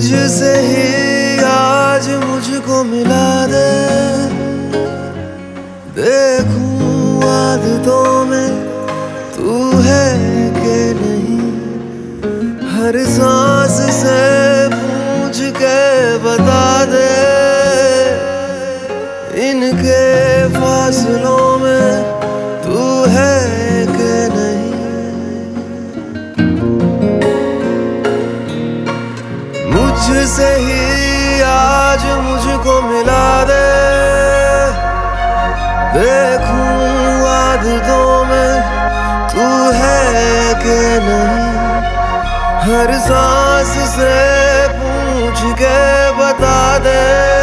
मुझसे ही आज मुझको मिला दे, देखूं आदतों में तू है कि नहीं। हर सांस से पूछ के बता दे, इनके फासलों में तू है कि नहीं। मुझसे ही आज मुझको मिला दे, देखूं आदतों में तू है कि नहीं। हर सांस से पूछ के बता दे,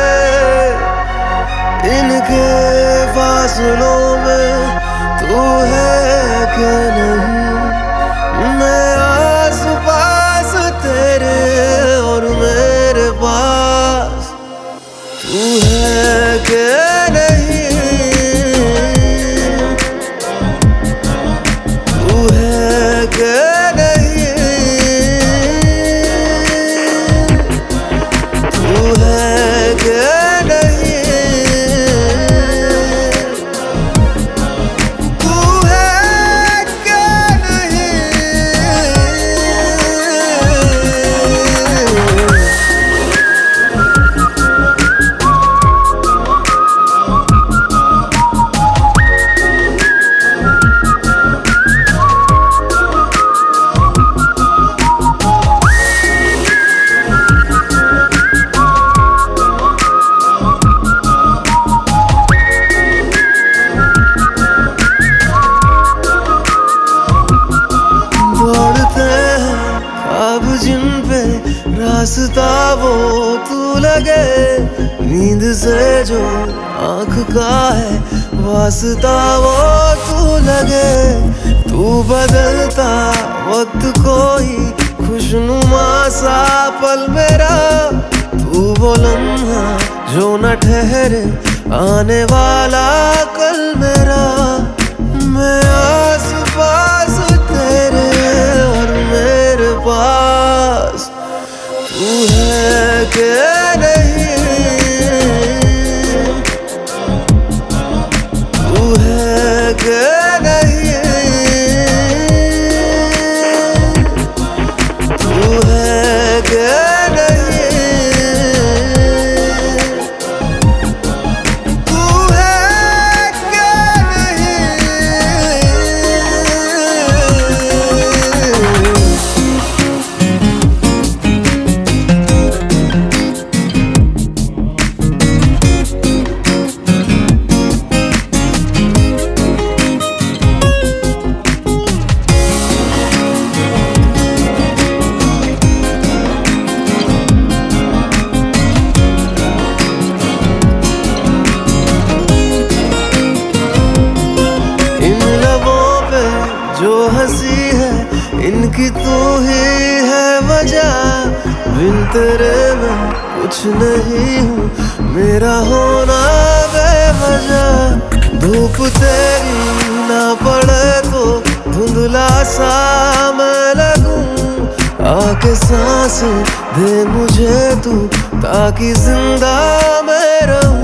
इनके फासलों में तू है कि नहीं। मैं आस पास तेरे और मेरे पास तू है कि नहीं। तू है कि नहीं। तू है कि नहीं। अब जिन पे रास्ता वो तू लगे, नींद से जो आँख का है वास्ता वो तू लगे। तू बदलता वक्त कोई खुशनुमा सा पल मेरा, तू वो लम्हा जो न ठहरे आने वाला कल मेरा। मैं आस पास तेरे और मेरे पास तू है कि नहीं। तू है कि नहीं। तू है कि नहीं। जो हंसी है इनकी तू ही है वजह, बिन तेरे मैं कुछ नहीं हूँ, मेरा होना बेवजह। धूप तेरी ना पड़े तो धुंधला सा मैं लगूं, आके सांस दे मुझे तू ताकि जिंदा मैं रहूं।